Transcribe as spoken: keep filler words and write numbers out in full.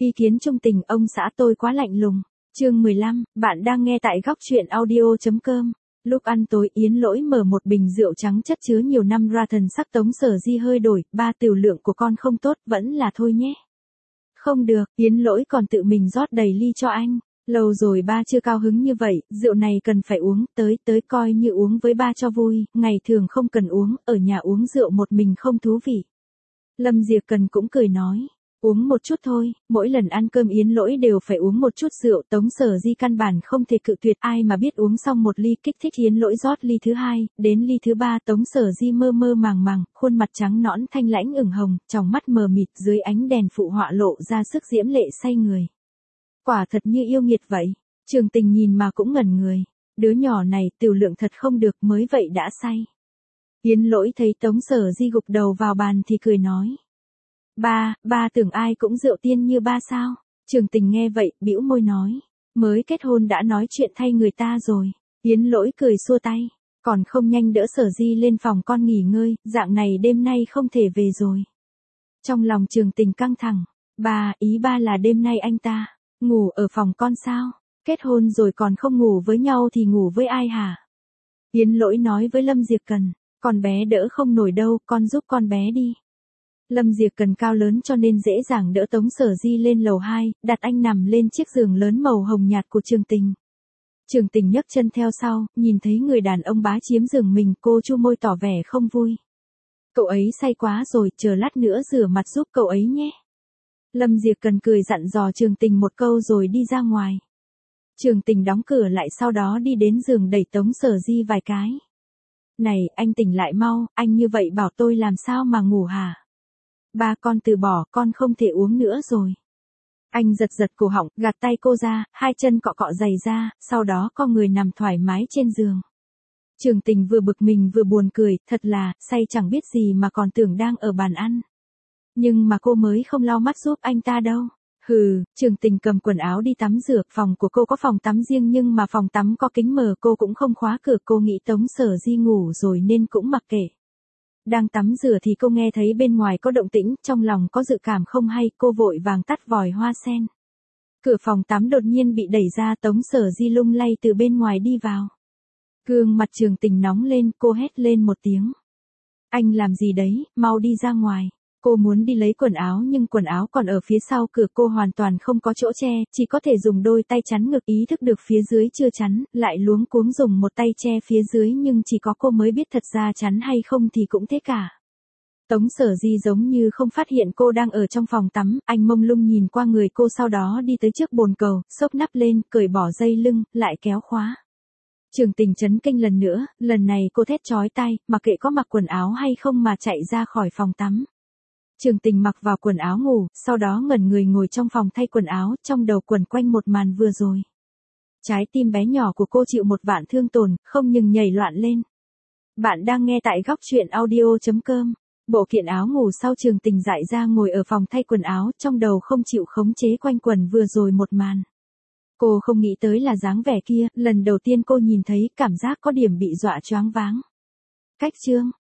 Ý kiến trung tình ông xã tôi quá lạnh lùng. Chương mười lăm, bạn đang nghe tại góc truyện audio chấm com. Lúc ăn tối Yến Lỗi mở một bình rượu trắng chất chứa nhiều năm ra, thần sắc Tống Sở Di hơi đổi, ba tiểu lượng của con không tốt, vẫn là thôi nhé. Không được, Yến Lỗi còn tự mình rót đầy ly cho anh. Lâu rồi ba chưa cao hứng như vậy, rượu này cần phải uống, tới tới coi như uống với ba cho vui, ngày thường không cần uống, ở nhà uống rượu một mình không thú vị. Lâm Diệp Cần cũng cười nói. Uống một chút thôi, mỗi lần ăn cơm Yến Lỗi đều phải uống một chút rượu, Tống Sở Di căn bản không thể cự tuyệt, ai mà biết uống xong một ly kích thích Yến Lỗi rót ly thứ hai, đến ly thứ ba Tống Sở Di mơ mơ màng màng, khuôn mặt trắng nõn thanh lãnh ửng hồng, tròng mắt mờ mịt dưới ánh đèn phụ họa lộ ra sức diễm lệ say người. Quả thật như yêu nghiệt vậy, Trường Tình nhìn mà cũng ngẩn người, đứa nhỏ này tiểu lượng thật không được mới vậy đã say. Yến Lỗi thấy Tống Sở Di gục đầu vào bàn thì cười nói. Ba, ba tưởng ai cũng rượu tiên như ba sao? Trường Tình nghe vậy, bĩu môi nói. Mới kết hôn đã nói chuyện thay người ta rồi. Yến Lỗi cười xua tay. Còn không nhanh đỡ Sở Di lên phòng con nghỉ ngơi, dạng này đêm nay không thể về rồi. Trong lòng Trường Tình căng thẳng. Ba, ý ba là đêm nay anh ta ngủ ở phòng con sao? Kết hôn rồi còn không ngủ với nhau thì ngủ với ai hả? Yến Lỗi nói với Lâm Diệp Cần. Con bé đỡ không nổi đâu, con giúp con bé đi. Lâm Diệp Cần cao lớn cho nên dễ dàng đỡ Tống Sở Di lên lầu hai, đặt anh nằm lên chiếc giường lớn màu hồng nhạt của Trường Tình. Trường Tình nhấc chân theo sau, nhìn thấy người đàn ông bá chiếm giường mình, cô chu môi tỏ vẻ không vui. Cậu ấy say quá rồi, chờ lát nữa rửa mặt giúp cậu ấy nhé. Lâm Diệp Cần cười dặn dò Trường Tình một câu rồi đi ra ngoài. Trường Tình đóng cửa lại sau đó đi đến giường đẩy Tống Sở Di vài cái. Này, anh tỉnh lại mau, anh như vậy bảo tôi làm sao mà ngủ hả? Ba, con từ bỏ, con không thể uống nữa rồi. Anh giật giật cổ họng, gạt tay cô ra, hai chân cọ cọ giày ra, sau đó co người nằm thoải mái trên giường. Trường Tình vừa bực mình vừa buồn cười, thật là, say chẳng biết gì mà còn tưởng đang ở bàn ăn. Nhưng mà cô mới không lau mắt giúp anh ta đâu. Hừ, Trường Tình cầm quần áo đi tắm rửa, phòng của cô có phòng tắm riêng nhưng mà phòng tắm có kính mờ, cô cũng không khóa cửa, cô nghĩ Tống Sở Di ngủ rồi nên cũng mặc kệ. Đang tắm rửa thì cô nghe thấy bên ngoài có động tĩnh, trong lòng có dự cảm không hay, cô vội vàng tắt vòi hoa sen. Cửa phòng tắm đột nhiên bị đẩy ra, Tống Sở Di lung lay từ bên ngoài đi vào. Gương mặt Trường Tình nóng lên, cô hét lên một tiếng. Anh làm gì đấy, mau đi ra ngoài. Cô muốn đi lấy quần áo nhưng quần áo còn ở phía sau cửa, cô hoàn toàn không có chỗ che, chỉ có thể dùng đôi tay chắn ngực, ý thức được phía dưới chưa chắn, lại luống cuống dùng một tay che phía dưới nhưng chỉ có cô mới biết thật ra chắn hay không thì cũng thế cả. Tống Sở Di giống như không phát hiện cô đang ở trong phòng tắm, anh mông lung nhìn qua người cô sau đó đi tới trước bồn cầu, xốc nắp lên, cởi bỏ dây lưng, lại kéo khóa. Trường Tình chấn kinh lần nữa, lần này cô thét chói tai, mặc kệ có mặc quần áo hay không mà chạy ra khỏi phòng tắm. Trường Tình mặc vào quần áo ngủ, sau đó ngẩn người ngồi trong phòng thay quần áo, trong đầu quẩn quanh một màn vừa rồi. Trái tim bé nhỏ của cô chịu một vạn thương tổn, không ngừng nhảy loạn lên. Bạn đang nghe tại góc truyện audio chấm com. Bộ kiện áo ngủ sau Trường Tình dại ra ngồi ở phòng thay quần áo, trong đầu không chịu khống chế quanh quẩn vừa rồi một màn. Cô không nghĩ tới là dáng vẻ kia, lần đầu tiên cô nhìn thấy, cảm giác có điểm bị dọa choáng váng. Cách chương